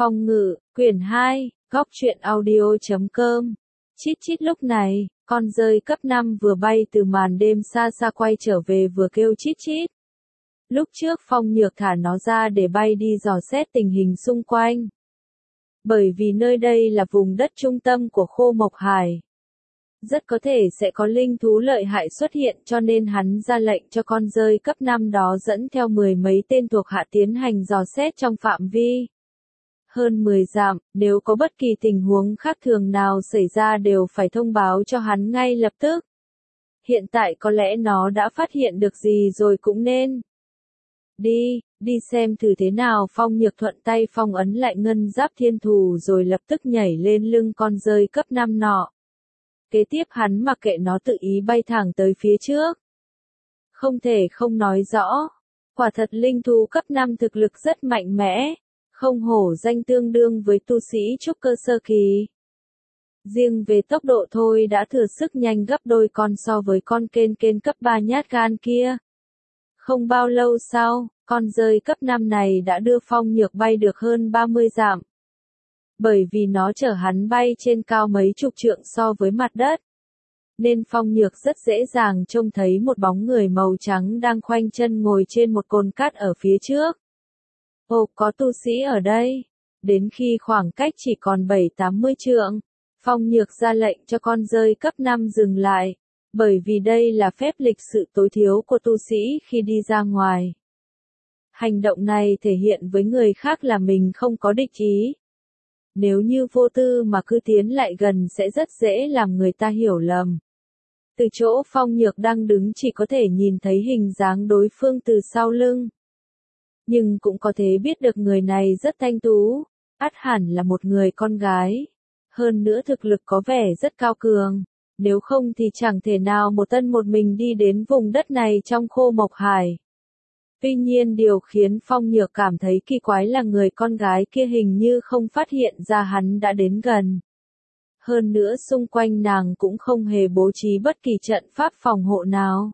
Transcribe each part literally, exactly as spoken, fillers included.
Phong ngự, quyển hai, góc truyện audio chấm com. Chít chít lúc này, con dơi cấp năm vừa bay từ màn đêm xa xa quay trở về vừa kêu chít chít. Lúc trước Phong Nhược thả nó ra để bay đi dò xét tình hình xung quanh. Bởi vì nơi đây là vùng đất trung tâm của Khô Mộc Hải. Rất có thể sẽ có linh thú lợi hại xuất hiện cho nên hắn ra lệnh cho con dơi cấp năm đó dẫn theo mười mấy tên thuộc hạ tiến hành dò xét trong phạm vi hơn mười dặm, nếu có bất kỳ tình huống khác thường nào xảy ra đều phải thông báo cho hắn ngay lập tức. Hiện tại có lẽ nó đã phát hiện được gì rồi cũng nên. Đi, đi xem thử thế nào. Phong Nhược thuận tay phong ấn lại ngân giáp thiên thù rồi lập tức nhảy lên lưng con dơi cấp năm nọ. Kế tiếp hắn mặc kệ nó tự ý bay thẳng tới phía trước. Không thể không nói rõ, quả thật linh thú cấp năm thực lực rất mạnh mẽ, không hổ danh tương đương với tu sĩ trúc cơ sơ kỳ. Riêng về tốc độ thôi đã thừa sức nhanh gấp đôi con so với con kên kên cấp ba nhát gan kia. Không bao lâu sau, con dơi cấp năm này đã đưa Phong Nhược bay được hơn ba mươi dặm. Bởi vì nó chở hắn bay trên cao mấy chục trượng so với mặt đất, nên Phong Nhược rất dễ dàng trông thấy một bóng người màu trắng đang khoanh chân ngồi trên một cồn cát ở phía trước. Ồ, có tu sĩ ở đây. Đến khi khoảng cách chỉ còn bảy tám mươi trượng, Phong Nhược ra lệnh cho con dơi cấp năm dừng lại, bởi vì đây là phép lịch sự tối thiểu của tu sĩ khi đi ra ngoài. Hành động này thể hiện với người khác là mình không có địch ý. Nếu như vô tư mà cứ tiến lại gần sẽ rất dễ làm người ta hiểu lầm. Từ chỗ Phong Nhược đang đứng chỉ có thể nhìn thấy hình dáng đối phương từ sau lưng. Nhưng cũng có thể biết được người này rất thanh tú, ắt hẳn là một người con gái. Hơn nữa thực lực có vẻ rất cao cường, nếu không thì chẳng thể nào một thân một mình đi đến vùng đất này trong Khô Mộc Hải. Tuy nhiên điều khiến Phong Nhược cảm thấy kỳ quái là người con gái kia hình như không phát hiện ra hắn đã đến gần. Hơn nữa xung quanh nàng cũng không hề bố trí bất kỳ trận pháp phòng hộ nào.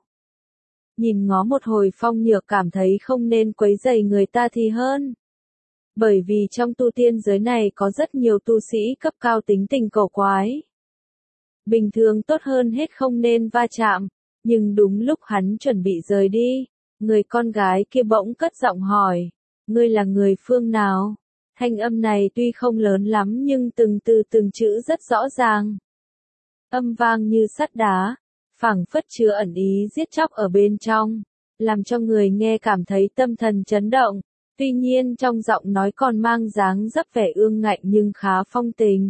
Nhìn ngó một hồi Phong Nhược cảm thấy không nên quấy rầy người ta thì hơn. Bởi vì trong tu tiên giới này có rất nhiều tu sĩ cấp cao tính tình cổ quái. Bình thường tốt hơn hết không nên va chạm, nhưng đúng lúc hắn chuẩn bị rời đi, người con gái kia bỗng cất giọng hỏi, ngươi là người phương nào? Thanh âm này tuy không lớn lắm nhưng từng từ từng chữ rất rõ ràng. Âm vang như sắt đá, phảng phất chứa ẩn ý giết chóc ở bên trong, làm cho người nghe cảm thấy tâm thần chấn động. Tuy nhiên trong giọng nói còn mang dáng dấp vẻ ương ngạnh nhưng khá phong tình.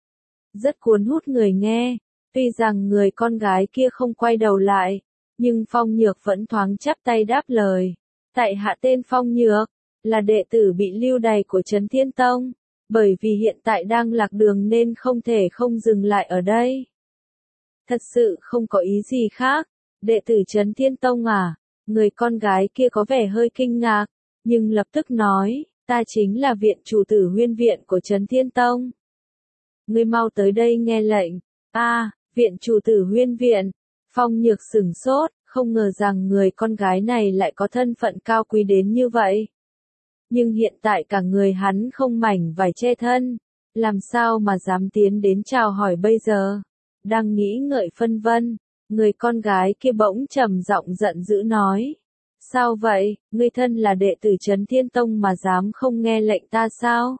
Rất cuốn hút người nghe, tuy rằng người con gái kia không quay đầu lại, nhưng Phong Nhược vẫn thoáng chắp tay đáp lời. Tại hạ tên Phong Nhược, là đệ tử bị lưu đày của Trấn Thiên Tông, bởi vì hiện tại đang lạc đường nên không thể không dừng lại ở đây. Thật sự không có ý gì khác, đệ tử Trấn Thiên Tông à? Người con gái kia có vẻ hơi kinh ngạc, nhưng lập tức nói, ta chính là viện chủ tử Huyên viện của Trấn Thiên Tông. Ngươi mau tới đây nghe lệnh. A, à, viện chủ tử Huyên viện. Phong Nhược sửng sốt, không ngờ rằng người con gái này lại có thân phận cao quý đến như vậy. Nhưng hiện tại cả người hắn không mảnh vải che thân, làm sao mà dám tiến đến chào hỏi bây giờ? Đang nghĩ ngợi phân vân, người con gái kia bỗng trầm giọng giận dữ nói. Sao vậy, ngươi thân là đệ tử Trấn Thiên Tông mà dám không nghe lệnh ta sao?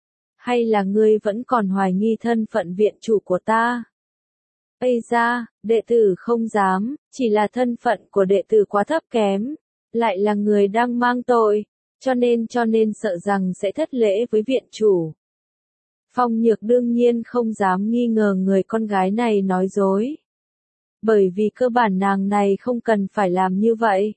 Hay là ngươi vẫn còn hoài nghi thân phận viện chủ của ta? Ây da, đệ tử không dám, chỉ là thân phận của đệ tử quá thấp kém, lại là người đang mang tội, cho nên cho nên sợ rằng sẽ thất lễ với viện chủ. Phong Nhược đương nhiên không dám nghi ngờ người con gái này nói dối. Bởi vì cơ bản nàng này không cần phải làm như vậy.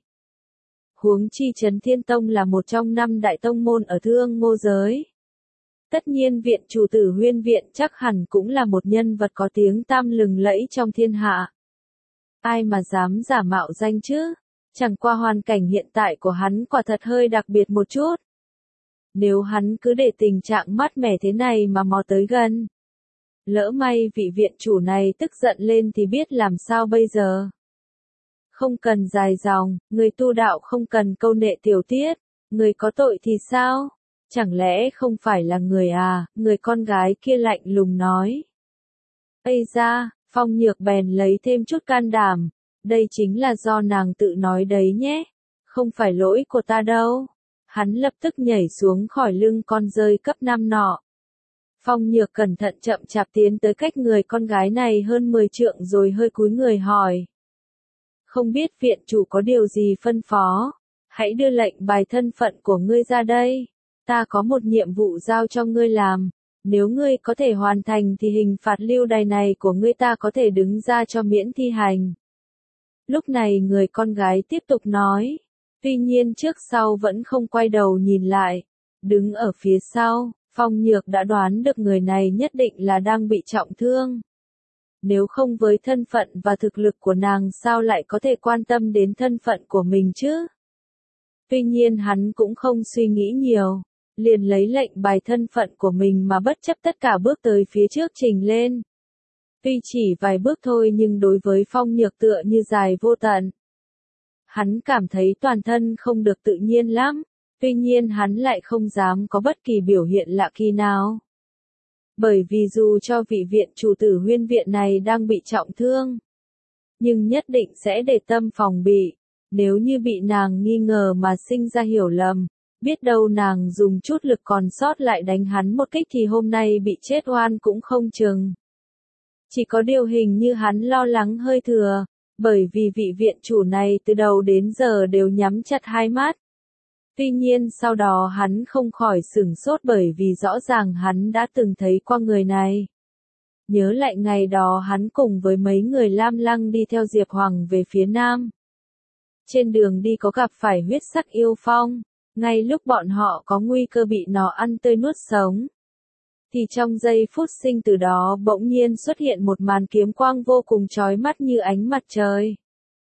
Huống chi Trấn Thiên Tông là một trong năm đại tông môn ở Thương Ngô giới. Tất nhiên viện chủ tử Huyên viện chắc hẳn cũng là một nhân vật có tiếng tăm lừng lẫy trong thiên hạ. Ai mà dám giả mạo danh chứ? Chẳng qua hoàn cảnh hiện tại của hắn quả thật hơi đặc biệt một chút. Nếu hắn cứ để tình trạng mát mẻ thế này mà mò tới gần, lỡ may vị viện chủ này tức giận lên thì biết làm sao bây giờ. Không cần dài dòng, người tu đạo không cần câu nệ tiểu tiết, người có tội thì sao? Chẳng lẽ không phải là người à, người con gái kia lạnh lùng nói. Ây da, Phong Nhược bèn lấy thêm chút can đảm, đây chính là do nàng tự nói đấy nhé, không phải lỗi của ta đâu. Hắn lập tức nhảy xuống khỏi lưng con dơi cấp năm nọ. Phong Nhược cẩn thận chậm chạp tiến tới cách người con gái này hơn mười trượng rồi hơi cúi người hỏi. Không biết viện chủ có điều gì phân phó, hãy đưa lệnh bài thân phận của ngươi ra đây, ta có một nhiệm vụ giao cho ngươi làm, nếu ngươi có thể hoàn thành thì hình phạt lưu đày này của ngươi ta có thể đứng ra cho miễn thi hành. Lúc này người con gái tiếp tục nói, tuy nhiên trước sau vẫn không quay đầu nhìn lại, đứng ở phía sau. Phong Nhược đã đoán được người này nhất định là đang bị trọng thương. Nếu không với thân phận và thực lực của nàng sao lại có thể quan tâm đến thân phận của mình chứ? Tuy nhiên hắn cũng không suy nghĩ nhiều, liền lấy lệnh bài thân phận của mình mà bất chấp tất cả bước tới phía trước trình lên. Tuy chỉ vài bước thôi nhưng đối với Phong Nhược tựa như dài vô tận. Hắn cảm thấy toàn thân không được tự nhiên lắm. Tuy nhiên hắn lại không dám có bất kỳ biểu hiện lạ kỳ nào. Bởi vì dù cho vị viện chủ tử Huyên viện này đang bị trọng thương, nhưng nhất định sẽ để tâm phòng bị, nếu như bị nàng nghi ngờ mà sinh ra hiểu lầm, biết đâu nàng dùng chút lực còn sót lại đánh hắn một kích thì hôm nay bị chết oan cũng không chừng. Chỉ có điều hình như hắn lo lắng hơi thừa, bởi vì vị viện chủ này từ đầu đến giờ đều nhắm chặt hai mắt. Tuy nhiên sau đó hắn không khỏi sửng sốt bởi vì rõ ràng hắn đã từng thấy qua người này. Nhớ lại ngày đó hắn cùng với mấy người Lam Lăng đi theo Diệp Hoàng về phía Nam. Trên đường đi có gặp phải huyết sắc yêu phong, ngay lúc bọn họ có nguy cơ bị nó ăn tươi nuốt sống. Thì trong giây phút sinh từ đó bỗng nhiên xuất hiện một màn kiếm quang vô cùng chói mắt như ánh mặt trời.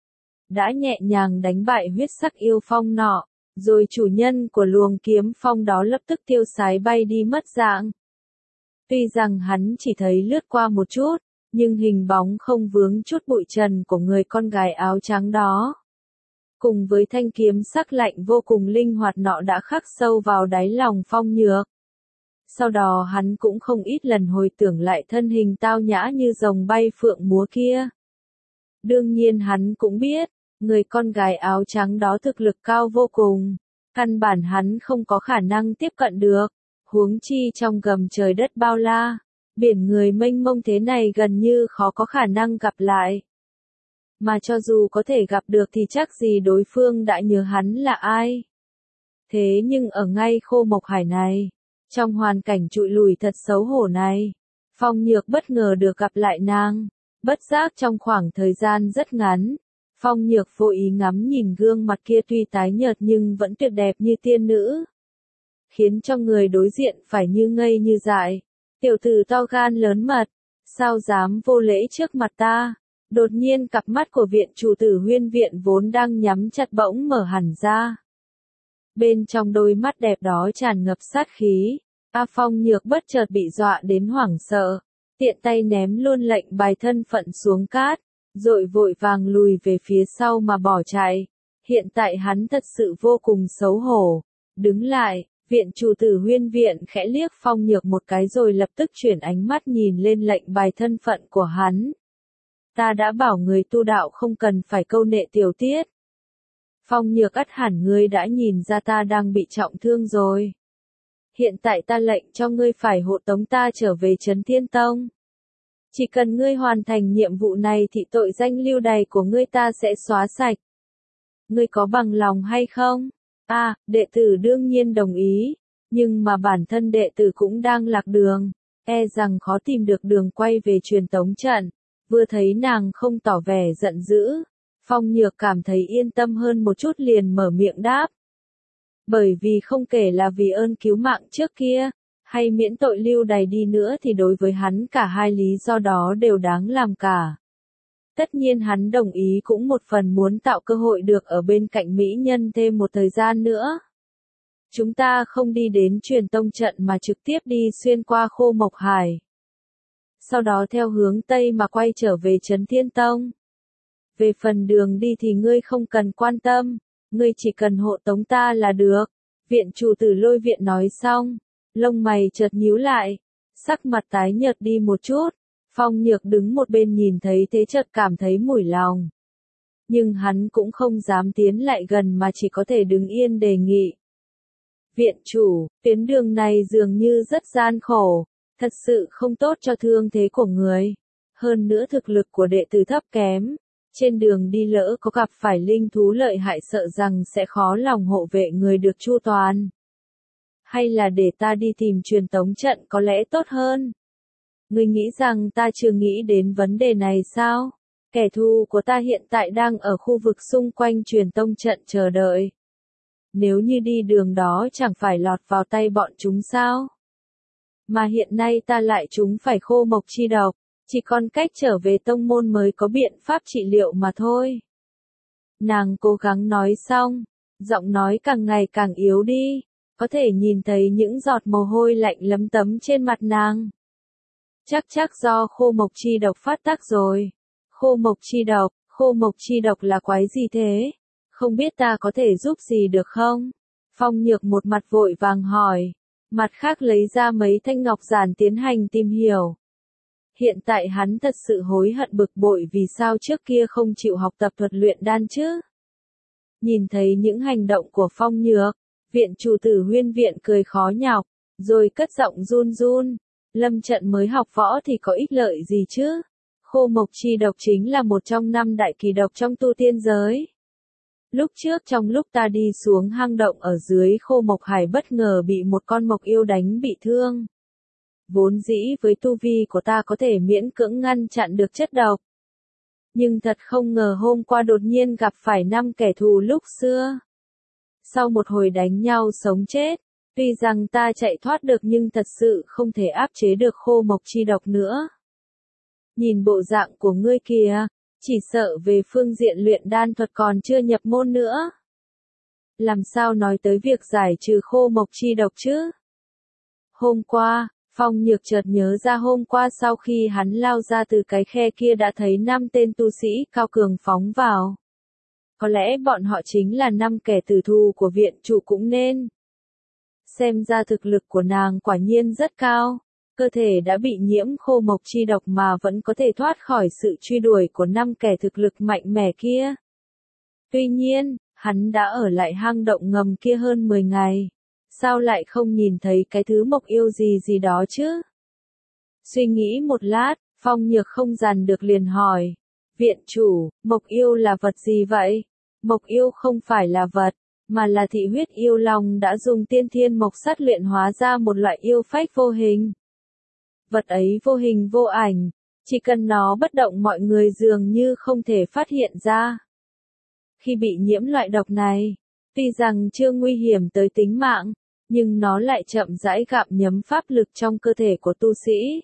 Đã nhẹ nhàng đánh bại huyết sắc yêu phong nọ. Rồi chủ nhân của luồng kiếm phong đó lập tức tiêu sái bay đi mất dạng. Tuy rằng hắn chỉ thấy lướt qua một chút, nhưng hình bóng không vướng chút bụi trần của người con gái áo trắng đó. Cùng với thanh kiếm sắc lạnh vô cùng linh hoạt nọ đã khắc sâu vào đáy lòng Phong Nhược. Sau đó hắn cũng không ít lần hồi tưởng lại thân hình tao nhã như rồng bay phượng múa kia. Đương nhiên hắn cũng biết. Người con gái áo trắng đó thực lực cao vô cùng, căn bản hắn không có khả năng tiếp cận được, huống chi trong gầm trời đất bao la, biển người mênh mông thế này gần như khó có khả năng gặp lại. Mà cho dù có thể gặp được thì chắc gì đối phương đã nhớ hắn là ai. Thế nhưng ở ngay Khô Mộc Hải này, trong hoàn cảnh trụi lùi thật xấu hổ này, Phong Nhược bất ngờ được gặp lại nàng, bất giác trong khoảng thời gian rất ngắn. Phong Nhược vô ý ngắm nhìn gương mặt kia tuy tái nhợt nhưng vẫn tuyệt đẹp như tiên nữ. Khiến cho người đối diện phải như ngây như dại. Tiểu tử to gan lớn mật, sao dám vô lễ trước mặt ta? Đột nhiên cặp mắt của viện chủ tử Huyên viện vốn đang nhắm chặt bỗng mở hẳn ra. Bên trong đôi mắt đẹp đó tràn ngập sát khí. A Phong Nhược bất chợt bị dọa đến hoảng sợ. Tiện tay ném luôn lệnh bài thân phận xuống cát. Rồi vội vàng lùi về phía sau mà bỏ chạy. Hiện tại hắn thật sự vô cùng xấu hổ. Đứng lại, viện chủ tử Huyên viện khẽ liếc Phong Nhược một cái rồi lập tức chuyển ánh mắt nhìn lên lệnh bài thân phận của hắn. Ta đã bảo người tu đạo không cần phải câu nệ tiểu tiết. Phong Nhược ắt hẳn ngươi đã nhìn ra ta đang bị trọng thương rồi. Hiện tại ta lệnh cho ngươi phải hộ tống ta trở về Trấn Thiên Tông. Chỉ cần ngươi hoàn thành nhiệm vụ này thì tội danh lưu đày của ngươi ta sẽ xóa sạch. Ngươi có bằng lòng hay không? À, đệ tử đương nhiên đồng ý, nhưng mà bản thân đệ tử cũng đang lạc đường, e rằng khó tìm được đường quay về truyền tống trận. Vừa thấy nàng không tỏ vẻ giận dữ, Phong Nhược cảm thấy yên tâm hơn một chút liền mở miệng đáp. Bởi vì không kể là vì ơn cứu mạng trước kia, hay miễn tội lưu đày đi nữa thì đối với hắn cả hai lý do đó đều đáng làm cả. Tất nhiên hắn đồng ý cũng một phần muốn tạo cơ hội được ở bên cạnh mỹ nhân thêm một thời gian nữa. Chúng ta không đi đến truyền tông trận mà trực tiếp đi xuyên qua Khô Mộc Hải. Sau đó theo hướng Tây mà quay trở về Trấn Thiên Tông. Về phần đường đi thì ngươi không cần quan tâm, ngươi chỉ cần hộ tống ta là được. Viện chủ Tử Lôi viện nói xong, lông mày chợt nhíu lại, sắc mặt tái nhợt đi một chút. Phong Nhược đứng một bên nhìn thấy thế chợt cảm thấy mủi lòng. Nhưng hắn cũng không dám tiến lại gần mà chỉ có thể đứng yên đề nghị. Viện chủ, tuyến đường này dường như rất gian khổ, thật sự không tốt cho thương thế của người. Hơn nữa thực lực của đệ tử thấp kém, trên đường đi lỡ có gặp phải linh thú lợi hại sợ rằng sẽ khó lòng hộ vệ người được chu toàn. Hay là để ta đi tìm truyền tống trận có lẽ tốt hơn. Ngươi nghĩ rằng ta chưa nghĩ đến vấn đề này sao? Kẻ thù của ta hiện tại đang ở khu vực xung quanh truyền tông trận chờ đợi. Nếu như đi đường đó chẳng phải lọt vào tay bọn chúng sao? Mà hiện nay ta lại chúng phải khô mộc chi độc, chỉ còn cách trở về tông môn mới có biện pháp trị liệu mà thôi. Nàng cố gắng nói xong, giọng nói càng ngày càng yếu đi, có thể nhìn thấy những giọt mồ hôi lạnh lấm tấm trên mặt nàng. Chắc chắc do khô mộc chi độc phát tác rồi. Khô mộc chi độc, khô mộc chi độc là quái gì thế? Không biết ta có thể giúp gì được không? Phong Nhược một mặt vội vàng hỏi, mặt khác lấy ra mấy thanh ngọc giản tiến hành tìm hiểu. Hiện tại hắn thật sự hối hận bực bội vì sao trước kia không chịu học tập thuật luyện đan chứ. Nhìn thấy những hành động của Phong Nhược, viện chủ Tử Huyên viện cười khó nhọc, rồi cất giọng run run, lâm trận mới học võ thì có ích lợi gì chứ? Khô mộc chi độc chính là một trong năm đại kỳ độc trong tu tiên giới. Lúc trước trong lúc ta đi xuống hang động ở dưới khô mộc hải bất ngờ bị một con mộc yêu đánh bị thương. Vốn dĩ với tu vi của ta có thể miễn cưỡng ngăn chặn được chất độc. Nhưng thật không ngờ hôm qua đột nhiên gặp phải năm kẻ thù lúc xưa. Sau một hồi đánh nhau sống chết, tuy rằng ta chạy thoát được nhưng thật sự không thể áp chế được khô mộc chi độc nữa. Nhìn bộ dạng của ngươi kìa, chỉ sợ về phương diện luyện đan thuật còn chưa nhập môn nữa. Làm sao nói tới việc giải trừ khô mộc chi độc chứ? Hôm qua, Phong Nhược chợt nhớ ra hôm qua sau khi hắn lao ra từ cái khe kia đã thấy năm tên tu sĩ cao cường phóng vào. Có lẽ bọn họ chính là năm kẻ tử thù của viện chủ cũng nên. Xem ra thực lực của nàng quả nhiên rất cao. Cơ thể đã bị nhiễm khô mộc chi độc mà vẫn có thể thoát khỏi sự truy đuổi của năm kẻ thực lực mạnh mẽ kia. Tuy nhiên, hắn đã ở lại hang động ngầm kia hơn mười ngày. Sao lại không nhìn thấy cái thứ mộc yêu gì gì đó chứ? Suy nghĩ một lát, Phong Nhược không dằn được liền hỏi. Viện chủ, mộc yêu là vật gì vậy? Mộc yêu không phải là vật, mà là thị huyết yêu long đã dùng tiên thiên mộc sắt luyện hóa ra một loại yêu phách vô hình. Vật ấy vô hình vô ảnh, chỉ cần nó bất động mọi người dường như không thể phát hiện ra. Khi bị nhiễm loại độc này, tuy rằng chưa nguy hiểm tới tính mạng, nhưng nó lại chậm rãi gặm nhấm pháp lực trong cơ thể của tu sĩ.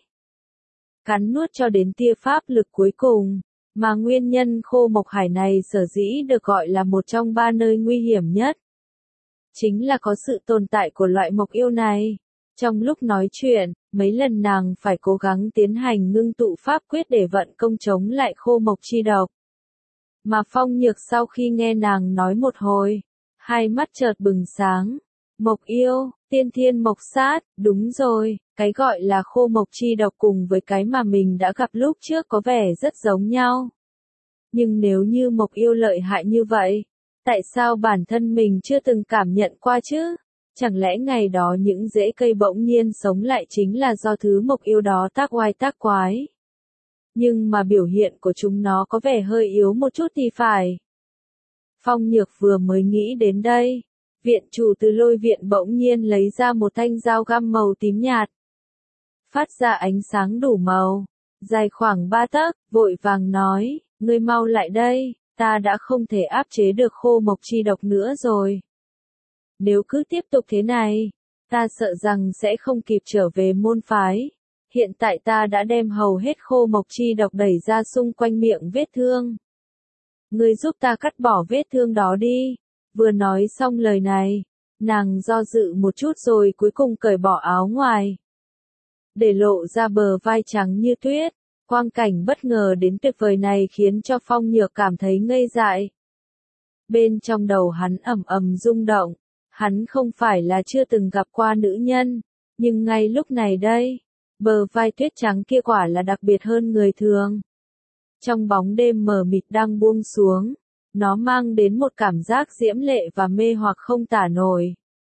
Cắn nuốt cho đến tia pháp lực cuối cùng, mà nguyên nhân khô mộc hải này sở dĩ được gọi là một trong ba nơi nguy hiểm nhất. Chính là có sự tồn tại của loại mộc yêu này. Trong lúc nói chuyện, mấy lần nàng phải cố gắng tiến hành ngưng tụ pháp quyết để vận công chống lại khô mộc chi độc. Mà Phong Nhược sau khi nghe nàng nói một hồi, hai mắt chợt bừng sáng. Mộc yêu, tiên thiên mộc sát, đúng rồi, cái gọi là khô mộc chi độc cùng với cái mà mình đã gặp lúc trước có vẻ rất giống nhau. Nhưng nếu như mộc yêu lợi hại như vậy, tại sao bản thân mình chưa từng cảm nhận qua chứ? Chẳng lẽ ngày đó những rễ cây bỗng nhiên sống lại chính là do thứ mộc yêu đó tác oai tác quái? Nhưng mà biểu hiện của chúng nó có vẻ hơi yếu một chút thì phải. Phong Nhược vừa mới nghĩ đến đây, viện chủ từ Lôi viện bỗng nhiên lấy ra một thanh dao găm màu tím nhạt. Phát ra ánh sáng đủ màu, dài khoảng ba tấc, vội vàng nói, ngươi mau lại đây, ta đã không thể áp chế được khô mộc chi độc nữa rồi. Nếu cứ tiếp tục thế này, ta sợ rằng sẽ không kịp trở về môn phái. Hiện tại ta đã đem hầu hết khô mộc chi độc đẩy ra xung quanh miệng vết thương. Ngươi giúp ta cắt bỏ vết thương đó đi. Vừa nói xong lời này, nàng do dự một chút rồi cuối cùng cởi bỏ áo ngoài. Để lộ ra bờ vai trắng như tuyết, quang cảnh bất ngờ đến tuyệt vời này khiến cho Phong Nhược cảm thấy ngây dại. Bên trong đầu hắn ầm ầm rung động, Hắn không phải là chưa từng gặp qua nữ nhân, nhưng ngay lúc này đây, bờ vai tuyết trắng kia quả là đặc biệt hơn người thường. Trong bóng đêm mờ mịt đang buông xuống, nó mang đến một cảm giác diễm lệ và mê hoặc không tả nổi.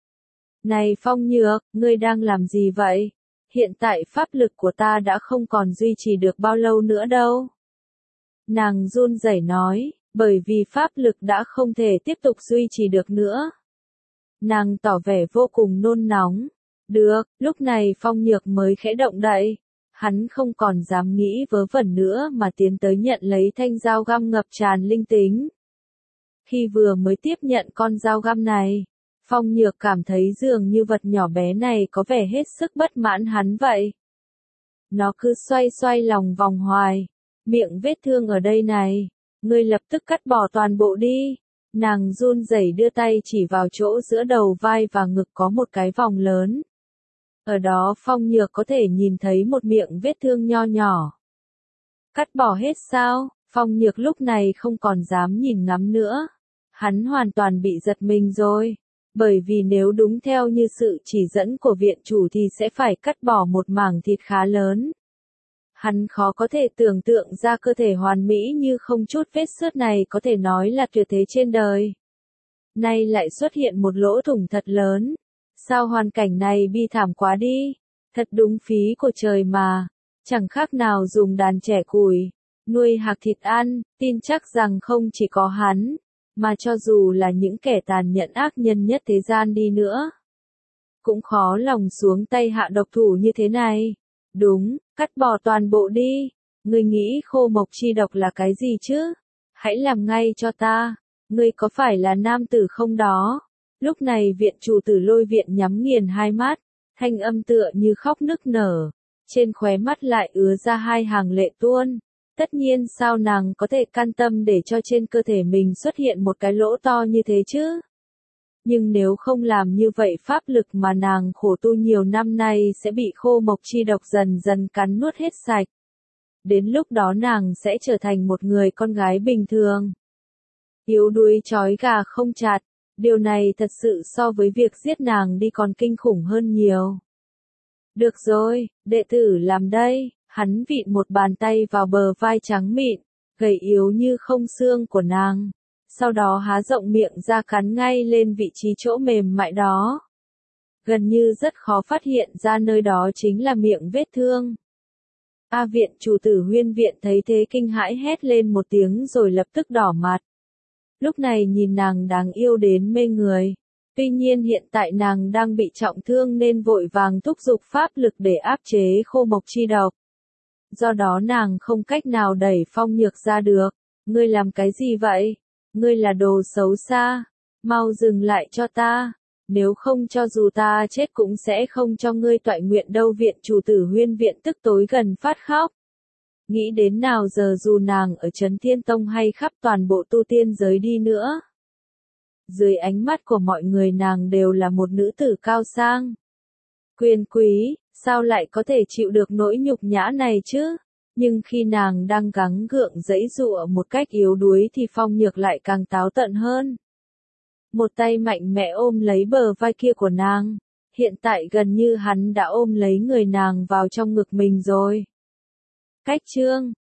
Này Phong Nhược, ngươi đang làm gì vậy? Hiện tại pháp lực của ta đã không còn duy trì được bao lâu nữa đâu. Nàng run rẩy nói, bởi vì pháp lực đã không thể tiếp tục duy trì được nữa. Nàng tỏ vẻ vô cùng nôn nóng. Được, lúc này Phong Nhược mới khẽ động đậy. Hắn không còn dám nghĩ vớ vẩn nữa mà tiến tới nhận lấy thanh dao găm ngập tràn linh tính. Khi vừa mới tiếp nhận con dao găm này, Phong Nhược cảm thấy dường như vật nhỏ bé này có vẻ hết sức bất mãn hắn vậy. Nó cứ xoay xoay lòng vòng hoài. Miệng vết thương ở đây này, ngươi lập tức cắt bỏ toàn bộ đi. Nàng run rẩy đưa tay chỉ vào chỗ giữa đầu vai và ngực có một cái vòng lớn. Ở đó Phong Nhược có thể nhìn thấy một miệng vết thương nho nhỏ. Cắt bỏ hết sao? Phong Nhược lúc này không còn dám nhìn ngắm nữa. Hắn hoàn toàn bị giật mình rồi. Bởi vì nếu đúng theo như sự chỉ dẫn của viện chủ thì sẽ phải cắt bỏ một mảng thịt khá lớn. Hắn khó có thể tưởng tượng ra cơ thể hoàn mỹ như không chút vết xước này có thể nói là tuyệt thế trên đời. Nay lại xuất hiện một lỗ thủng thật lớn. Sao hoàn cảnh này bi thảm quá đi. Thật đúng phí của trời mà. Chẳng khác nào dùng đàn trẻ củi, nuôi hạc thịt ăn, tin chắc rằng không chỉ có hắn, mà cho dù là những kẻ tàn nhẫn ác nhân nhất thế gian đi nữa, cũng khó lòng xuống tay hạ độc thủ như thế này. Đúng, cắt bỏ toàn bộ đi. Ngươi nghĩ khô mộc chi độc là cái gì chứ? Hãy làm ngay cho ta. Ngươi có phải là nam tử không đó? Lúc này viện chủ Tử Lôi viện nhắm nghiền hai mắt, thanh âm tựa như khóc nức nở, trên khóe mắt lại ứa ra hai hàng lệ tuôn. Tất nhiên sao nàng có thể can tâm để cho trên cơ thể mình xuất hiện một cái lỗ to như thế chứ? Nhưng nếu không làm như vậy pháp lực mà nàng khổ tu nhiều năm nay sẽ bị khô mộc chi độc dần dần cắn nuốt hết sạch. Đến lúc đó nàng sẽ trở thành một người con gái bình thường. Yếu đuối trói gà không chặt, điều này thật sự so với việc giết nàng đi còn kinh khủng hơn nhiều. Được rồi, đệ tử làm đây. Hắn vịn một bàn tay vào bờ vai trắng mịn, gầy yếu như không xương của nàng. Sau đó há rộng miệng ra cắn ngay lên vị trí chỗ mềm mại đó. Gần như rất khó phát hiện ra nơi đó chính là miệng vết thương. A viện chủ Tử Huyên viện thấy thế kinh hãi hét lên một tiếng rồi lập tức đỏ mặt. Lúc này nhìn nàng đáng yêu đến mê người. Tuy nhiên hiện tại nàng đang bị trọng thương nên vội vàng thúc giục pháp lực để áp chế khô mộc chi độc. Do đó nàng không cách nào đẩy Phong Nhược ra được. Ngươi làm cái gì vậy? Ngươi là đồ xấu xa. Mau dừng lại cho ta. Nếu không cho dù ta chết cũng sẽ không cho ngươi toại nguyện đâu. Viện chủ Tử Huyên viện tức tối gần phát khóc. Nghĩ đến nào giờ dù nàng ở Trấn Thiên Tông hay khắp toàn bộ tu tiên giới đi nữa. Dưới ánh mắt của mọi người nàng đều là một nữ tử cao sang. Quyền quý, sao lại có thể chịu được nỗi nhục nhã này chứ? Nhưng khi nàng đang gắng gượng giãy giụa một cách yếu đuối thì Phong Nhược lại càng táo tợn hơn. Một tay mạnh mẽ ôm lấy bờ vai kia của nàng. Hiện tại gần như hắn đã ôm lấy người nàng vào trong ngực mình rồi. Cách chương